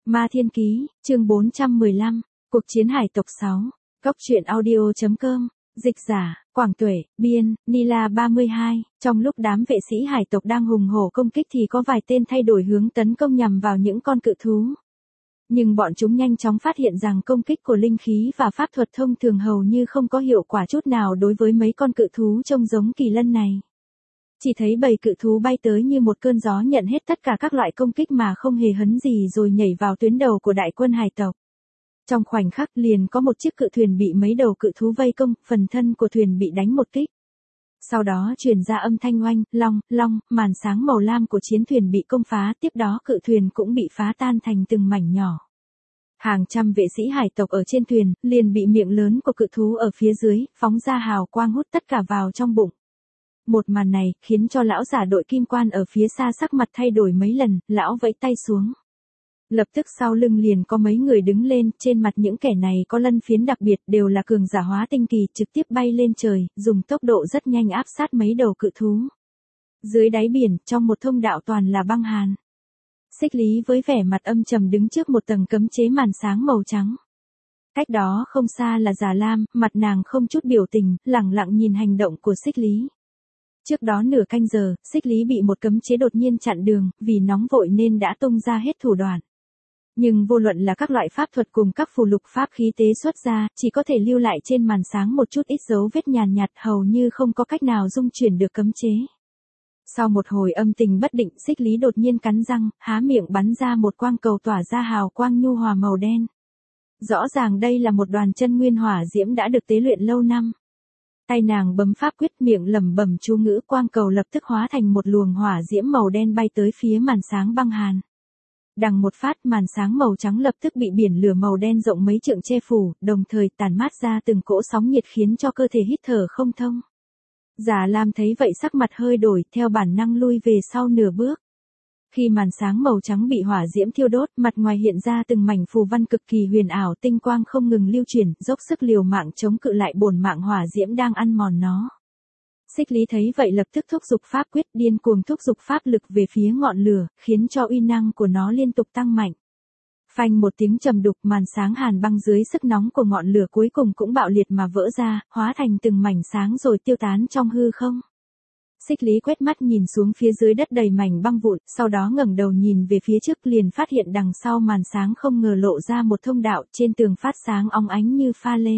Ma Thiên Ký, chương 415, Cuộc chiến hải tộc 6, Góc truyện audio.com, dịch giả, Quảng Tuệ, biên, Nila 32, trong lúc đám vệ sĩ hải tộc đang hùng hổ công kích thì có vài tên thay đổi hướng tấn công nhằm vào những con cự thú. Nhưng bọn chúng nhanh chóng phát hiện rằng công kích của linh khí và pháp thuật thông thường hầu như không có hiệu quả chút nào đối với mấy con cự thú trông giống kỳ lân này. Chỉ thấy bầy cự thú bay tới như một cơn gió nhận hết tất cả các loại công kích mà không hề hấn gì rồi nhảy vào tuyến đầu của đại quân hải tộc. Trong khoảnh khắc liền có một chiếc cự thuyền bị mấy đầu cự thú vây công, phần thân của thuyền bị đánh một kích. Sau đó truyền ra âm thanh oanh, long, màn sáng màu lam của chiến thuyền bị công phá, tiếp đó cự thuyền cũng bị phá tan thành từng mảnh nhỏ. Hàng trăm vệ sĩ hải tộc ở trên thuyền, liền bị miệng lớn của cự thú ở phía dưới, phóng ra hào quang hút tất cả vào trong bụng. Một màn này, khiến cho lão giả đội kim quan ở phía xa sắc mặt thay đổi mấy lần, lão vẫy tay xuống. Lập tức sau lưng liền có mấy người đứng lên, trên mặt những kẻ này có lân phiến đặc biệt, đều là cường giả hóa tinh kỳ, trực tiếp bay lên trời, dùng tốc độ rất nhanh áp sát mấy đầu cự thú. Dưới đáy biển, trong một thông đạo toàn là băng hàn. Xích Lý với vẻ mặt âm trầm đứng trước một tầng cấm chế màn sáng màu trắng. Cách đó không xa là Già Lam, mặt nàng không chút biểu tình, lẳng lặng nhìn hành động của Xích Lý. Trước đó nửa canh giờ, Xích Lý bị một cấm chế đột nhiên chặn đường, vì nóng vội nên đã tung ra hết thủ đoạn. Nhưng vô luận là các loại pháp thuật cùng các phù lục pháp khí tế xuất ra, chỉ có thể lưu lại trên màn sáng một chút ít dấu vết nhàn nhạt, hầu như không có cách nào dung chuyển được cấm chế. Sau một hồi âm tình bất định, Xích Lý đột nhiên cắn răng, há miệng bắn ra một quang cầu tỏa ra hào quang nhu hòa màu đen. Rõ ràng đây là một đoàn chân nguyên hỏa diễm đã được tế luyện lâu năm. Tay nàng bấm pháp quyết, miệng lẩm bẩm chú ngữ, quang cầu lập tức hóa thành một luồng hỏa diễm màu đen bay tới phía màn sáng băng hàn. Đằng một phát, màn sáng màu trắng lập tức bị biển lửa màu đen rộng mấy trượng che phủ, đồng thời tản mát ra từng cỗ sóng nhiệt khiến cho cơ thể hít thở không thông. Già Lam thấy vậy sắc mặt hơi đổi, theo bản năng lui về sau nửa bước. Khi màn sáng màu trắng bị hỏa diễm thiêu đốt, mặt ngoài hiện ra từng mảnh phù văn cực kỳ huyền ảo, tinh quang không ngừng lưu chuyển, dốc sức liều mạng chống cự lại bổn mạng hỏa diễm đang ăn mòn nó. Xích Lý thấy vậy lập tức thúc giục pháp quyết, điên cuồng thúc giục pháp lực về phía ngọn lửa, khiến cho uy năng của nó liên tục tăng mạnh. Phanh một tiếng trầm đục, màn sáng hàn băng dưới sức nóng của ngọn lửa cuối cùng cũng bạo liệt mà vỡ ra, hóa thành từng mảnh sáng rồi tiêu tán trong hư không. Xích Lý quét mắt nhìn xuống phía dưới đất đầy mảnh băng vụn, sau đó ngẩng đầu nhìn về phía trước, liền phát hiện đằng sau màn sáng không ngờ lộ ra một thông đạo, trên tường phát sáng óng ánh như pha lê.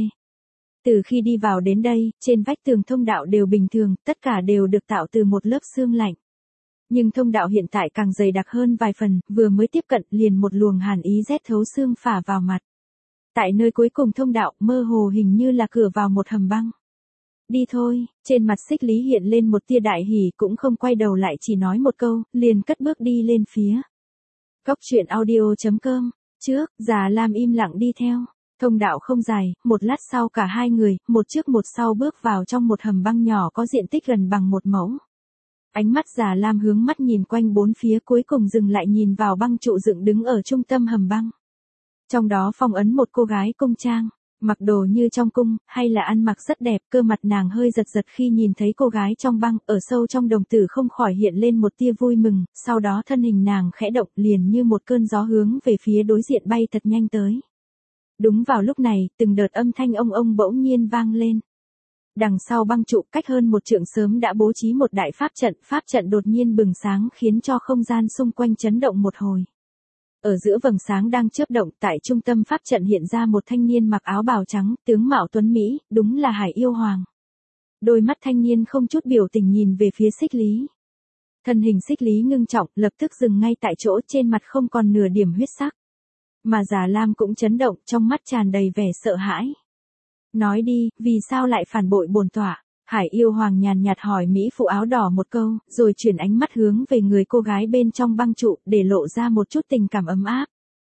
Từ khi đi vào đến đây, trên vách tường thông đạo đều bình thường, tất cả đều được tạo từ một lớp sương lạnh. Nhưng thông đạo hiện tại càng dày đặc hơn vài phần, vừa mới tiếp cận liền một luồng hàn ý rét thấu xương phả vào mặt. Tại nơi cuối cùng thông đạo, mơ hồ hình như là cửa vào một hầm băng. Đi thôi, trên mặt Xích Lý hiện lên một tia đại hỉ, cũng không quay đầu lại, chỉ nói một câu, liền cất bước đi lên phía. Góc truyện audio.com, trước, Già Lam im lặng đi theo. Thông đạo không dài, một lát sau cả hai người, một trước một sau bước vào trong một hầm băng nhỏ có diện tích gần bằng một mẫu. Ánh mắt Già Lam hướng mắt nhìn quanh bốn phía, cuối cùng dừng lại nhìn vào băng trụ dựng đứng ở trung tâm hầm băng. Trong đó phong ấn một cô gái cung trang, mặc đồ như trong cung, hay là ăn mặc rất đẹp, cơ mặt nàng hơi giật giật khi nhìn thấy cô gái trong băng, ở sâu trong đồng tử không khỏi hiện lên một tia vui mừng, sau đó thân hình nàng khẽ động, liền như một cơn gió hướng về phía đối diện bay thật nhanh tới. Đúng vào lúc này, từng đợt âm thanh ông bỗng nhiên vang lên. Đằng sau băng trụ, cách hơn một trượng sớm đã bố trí một đại pháp trận đột nhiên bừng sáng khiến cho không gian xung quanh chấn động một hồi. Ở giữa vầng sáng đang chớp động, tại trung tâm pháp trận hiện ra một thanh niên mặc áo bào trắng, tướng mạo tuấn mỹ, đúng là Hải Yêu Hoàng. Đôi mắt thanh niên không chút biểu tình nhìn về phía Xích Lý. Thân hình Xích Lý ngưng trọng, lập tức dừng ngay tại chỗ, trên mặt không còn nửa điểm huyết sắc. Mà Già Lam cũng chấn động, trong mắt tràn đầy vẻ sợ hãi. Nói đi, vì sao lại phản bội bổn tọa? Hải Yêu Hoàng nhàn nhạt hỏi mỹ phụ áo đỏ một câu, rồi chuyển ánh mắt hướng về người cô gái bên trong băng trụ, để lộ ra một chút tình cảm ấm áp.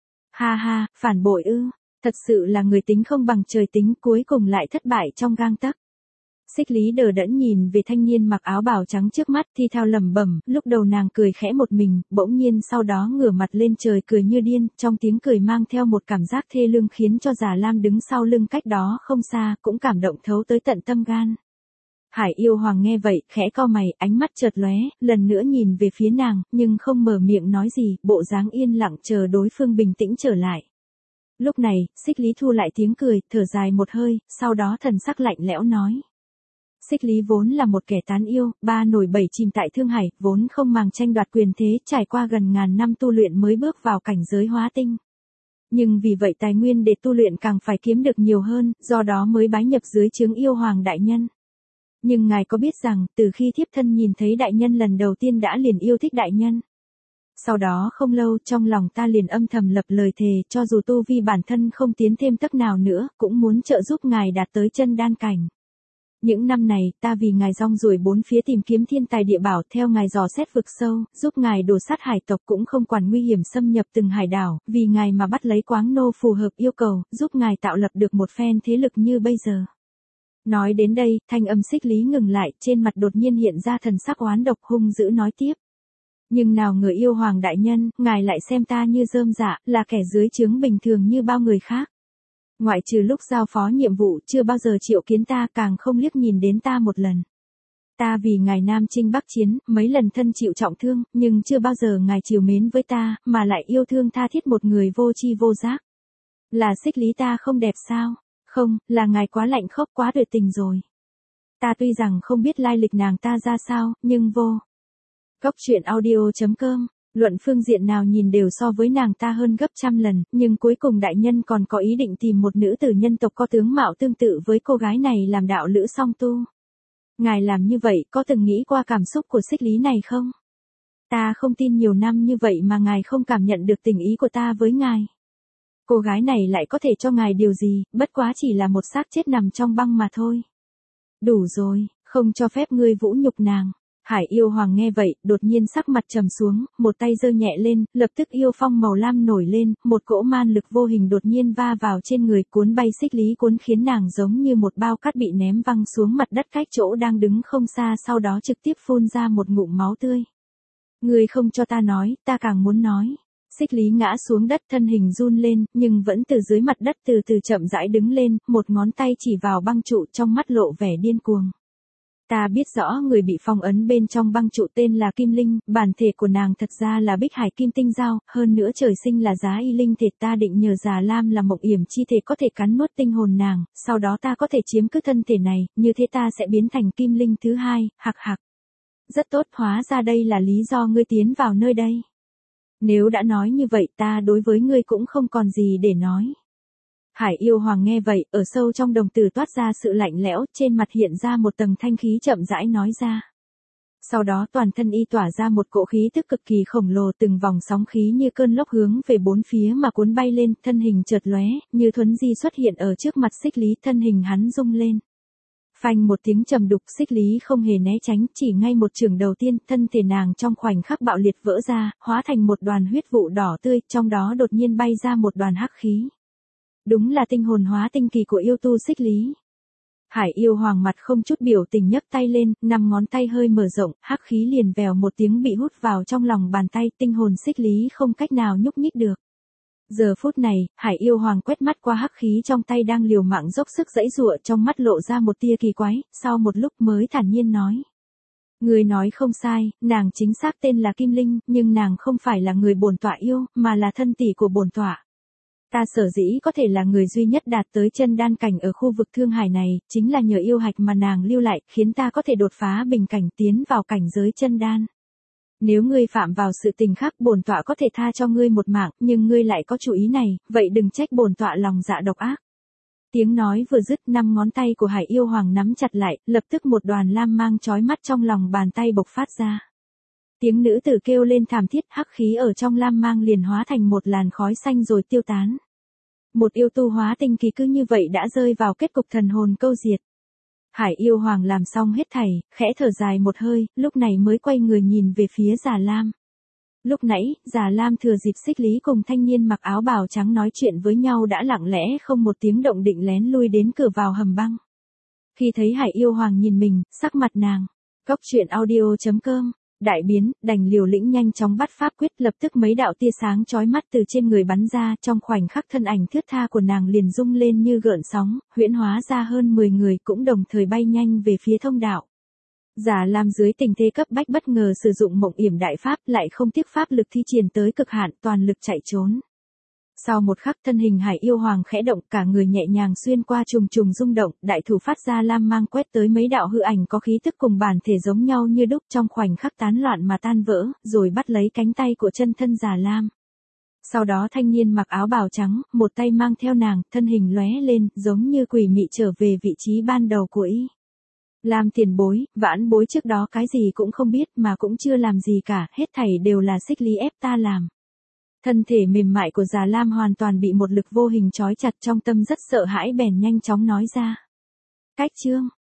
Ha ha, phản bội ư? Thật sự là người tính không bằng trời tính, cuối cùng lại thất bại trong gang tấc. Xích Lý đờ đẫn nhìn về thanh niên mặc áo bào trắng trước mắt, thi thao lẩm bẩm, lúc đầu nàng cười khẽ một mình, bỗng nhiên sau đó ngửa mặt lên trời cười như điên, trong tiếng cười mang theo một cảm giác thê lương khiến cho Già Lam đứng sau lưng cách đó không xa, cũng cảm động thấu tới tận tâm gan. Hải Yêu Hoàng nghe vậy, khẽ cau mày, ánh mắt chợt lóe, lần nữa nhìn về phía nàng, nhưng không mở miệng nói gì, bộ dáng yên lặng chờ đối phương bình tĩnh trở lại. Lúc này, Xích Lý thu lại tiếng cười, thở dài một hơi, sau đó thần sắc lạnh lẽo nói. Xích Lý vốn là một kẻ tán yêu, ba nổi bảy chìm tại Thương Hải, vốn không màng tranh đoạt quyền thế, trải qua gần ngàn năm tu luyện mới bước vào cảnh giới hóa tinh. Nhưng vì vậy tài nguyên để tu luyện càng phải kiếm được nhiều hơn, do đó mới bái nhập dưới trướng yêu hoàng đại nhân. Nhưng ngài có biết rằng, từ khi thiếp thân nhìn thấy đại nhân lần đầu tiên đã liền yêu thích đại nhân. Sau đó không lâu, trong lòng ta liền âm thầm lập lời thề, cho dù tu vi bản thân không tiến thêm tấc nào nữa, cũng muốn trợ giúp ngài đạt tới chân đan cảnh. Những năm này, ta vì ngài rong ruổi bốn phía tìm kiếm thiên tài địa bảo, theo ngài dò xét vực sâu, giúp ngài đổ sát hải tộc cũng không quản nguy hiểm xâm nhập từng hải đảo, vì ngài mà bắt lấy quáng nô phù hợp yêu cầu, giúp ngài tạo lập được một phen thế lực như bây giờ. Nói đến đây, thanh âm Xích Lý ngừng lại, trên mặt đột nhiên hiện ra thần sắc oán độc hung dữ nói tiếp. Nhưng nào ngờ yêu hoàng đại nhân, ngài lại xem ta như rơm rạ, là kẻ dưới trướng bình thường như bao người khác. Ngoại trừ lúc giao phó nhiệm vụ, chưa bao giờ triệu kiến ta, càng không liếc nhìn đến ta một lần. Ta vì ngài Nam Chinh Bắc Chiến, mấy lần thân chịu trọng thương, nhưng chưa bao giờ ngài trìu mến với ta, mà lại yêu thương tha thiết một người vô tri vô giác. Là Xích Lý ta không đẹp sao? Không, là ngài quá lạnh khốc quá tuyệt tình rồi. Ta tuy rằng không biết lai lịch nàng ta ra sao, nhưng vô. Góc truyện audio.com, luận phương diện nào nhìn đều so với nàng ta hơn gấp trăm lần, nhưng cuối cùng đại nhân còn có ý định tìm một nữ tử nhân tộc có tướng mạo tương tự với cô gái này làm đạo lữ song tu. Ngài làm như vậy có từng nghĩ qua cảm xúc của Xích Lý này không? Ta không tin nhiều năm như vậy mà ngài không cảm nhận được tình ý của ta với ngài. Cô gái này lại có thể cho ngài điều gì, bất quá chỉ là một xác chết nằm trong băng mà thôi. Đủ rồi, không cho phép ngươi vũ nhục nàng. Hải Yêu Hoàng nghe vậy, đột nhiên sắc mặt trầm xuống, một tay giơ nhẹ lên, lập tức yêu phong màu lam nổi lên, một cỗ man lực vô hình đột nhiên va vào trên người, cuốn bay Xích Lý, cuốn khiến nàng giống như một bao cát bị ném văng xuống mặt đất cách chỗ đang đứng không xa, sau đó trực tiếp phun ra một ngụm máu tươi. Ngươi không cho ta nói, ta càng muốn nói. Xích Lý ngã xuống đất, thân hình run lên, nhưng vẫn từ dưới mặt đất từ từ chậm rãi đứng lên, một ngón tay chỉ vào băng trụ, trong mắt lộ vẻ điên cuồng. Ta biết rõ người bị phong ấn bên trong băng trụ tên là Kim Linh, bản thể của nàng thật ra là Bích Hải Kim Tinh Giao, hơn nữa trời sinh là Giá Y Linh thể, ta định nhờ Già Lam là Mộng Yểm chi thể có thể cắn nuốt tinh hồn nàng, sau đó ta có thể chiếm cứ thân thể này, như thế ta sẽ biến thành Kim Linh thứ hai, hạc hạc. Rất tốt, hóa ra đây là lý do ngươi tiến vào nơi đây. Nếu đã nói như vậy ta đối với ngươi cũng không còn gì để nói. Hải Yêu Hoàng nghe vậy, ở sâu trong đồng tử toát ra sự lạnh lẽo, trên mặt hiện ra một tầng thanh khí chậm rãi nói ra. Sau đó toàn thân y tỏa ra một cỗ khí tức cực kỳ khổng lồ, từng vòng sóng khí như cơn lốc hướng về bốn phía mà cuốn bay lên, thân hình chợt lóe, như thuấn di xuất hiện ở trước mặt Xích Lý, thân hình hắn rung lên. Phanh một tiếng trầm đục, Xích Lý không hề né tránh, chỉ ngay một chưởng đầu tiên, thân thể nàng trong khoảnh khắc bạo liệt vỡ ra, hóa thành một đoàn huyết vụ đỏ tươi, trong đó đột nhiên bay ra một đoàn hắc khí. Đúng là tinh hồn hóa tinh kỳ của yêu tu Xích Lý. Hải Yêu Hoàng mặt không chút biểu tình nhấc tay lên, 5 ngón tay hơi mở rộng, hắc khí liền vèo một tiếng bị hút vào trong lòng bàn tay, tinh hồn Xích Lý không cách nào nhúc nhích được. Giờ phút này, Hải Yêu Hoàng quét mắt qua hắc khí trong tay đang liều mạng dốc sức giãy giụa, trong mắt lộ ra một tia kỳ quái, sau một lúc mới thản nhiên nói. Người nói không sai, nàng chính xác tên là Kim Linh, nhưng nàng không phải là người bổn tọa yêu, mà là thân tỷ của bổn tọa. Ta sở dĩ có thể là người duy nhất đạt tới chân đan cảnh ở khu vực Thương Hải này, chính là nhờ yêu hạch mà nàng lưu lại, khiến ta có thể đột phá bình cảnh tiến vào cảnh giới chân đan. Nếu ngươi phạm vào sự tình khác, bổn tọa có thể tha cho ngươi một mạng, nhưng ngươi lại có chủ ý này, vậy đừng trách bổn tọa lòng dạ độc ác. Tiếng nói vừa dứt, 5 ngón tay của Hải Yêu Hoàng nắm chặt lại, lập tức một đoàn lam mang chói mắt trong lòng bàn tay bộc phát ra. Tiếng nữ tử kêu lên thảm thiết, hắc khí ở trong lam mang liền hóa thành một làn khói xanh rồi tiêu tán. Một yêu tu hóa tinh kỳ cứ như vậy đã rơi vào kết cục thần hồn câu diệt. Hải Yêu Hoàng làm xong hết thảy, khẽ thở dài một hơi, lúc này mới quay người nhìn về phía Già Lam. Lúc nãy, Già Lam thừa dịp Xích Lý cùng thanh niên mặc áo bào trắng nói chuyện với nhau đã lặng lẽ không một tiếng động định lén lui đến cửa vào hầm băng. Khi thấy Hải Yêu Hoàng nhìn mình, sắc mặt nàng. Góc truyện audio.com, đại biến, đành liều lĩnh nhanh chóng bắt pháp quyết, lập tức mấy đạo tia sáng chói mắt từ trên người bắn ra, trong khoảnh khắc thân ảnh thướt tha của nàng liền rung lên như gợn sóng, huyễn hóa ra hơn 10 người cũng đồng thời bay nhanh về phía thông đạo. Già Lam dưới tình thế cấp bách bất ngờ sử dụng mộng yểm đại pháp, lại không tiếc pháp lực thi triển tới cực hạn, toàn lực chạy trốn. Sau một khắc thân hình Hải yêu hoàng khẽ động, cả người nhẹ nhàng xuyên qua trùng trùng rung động, đại thủ phát ra lam mang quét tới mấy đạo hư ảnh có khí tức cùng bản thể giống nhau như đúc, trong khoảnh khắc tán loạn mà tan vỡ, rồi bắt lấy cánh tay của chân thân Già Lam. Sau đó thanh niên mặc áo bào trắng, một tay mang theo nàng, thân hình lóe lên, giống như quỷ mị trở về vị trí ban đầu của y. Lam tiền bối, vãn bối trước đó cái gì cũng không biết mà cũng chưa làm gì cả, hết thảy đều là Xích Ly ép ta làm. Thân thể mềm mại của Già Lam hoàn toàn bị một lực vô hình trói chặt, trong tâm rất sợ hãi bèn nhanh chóng nói ra. Cách chương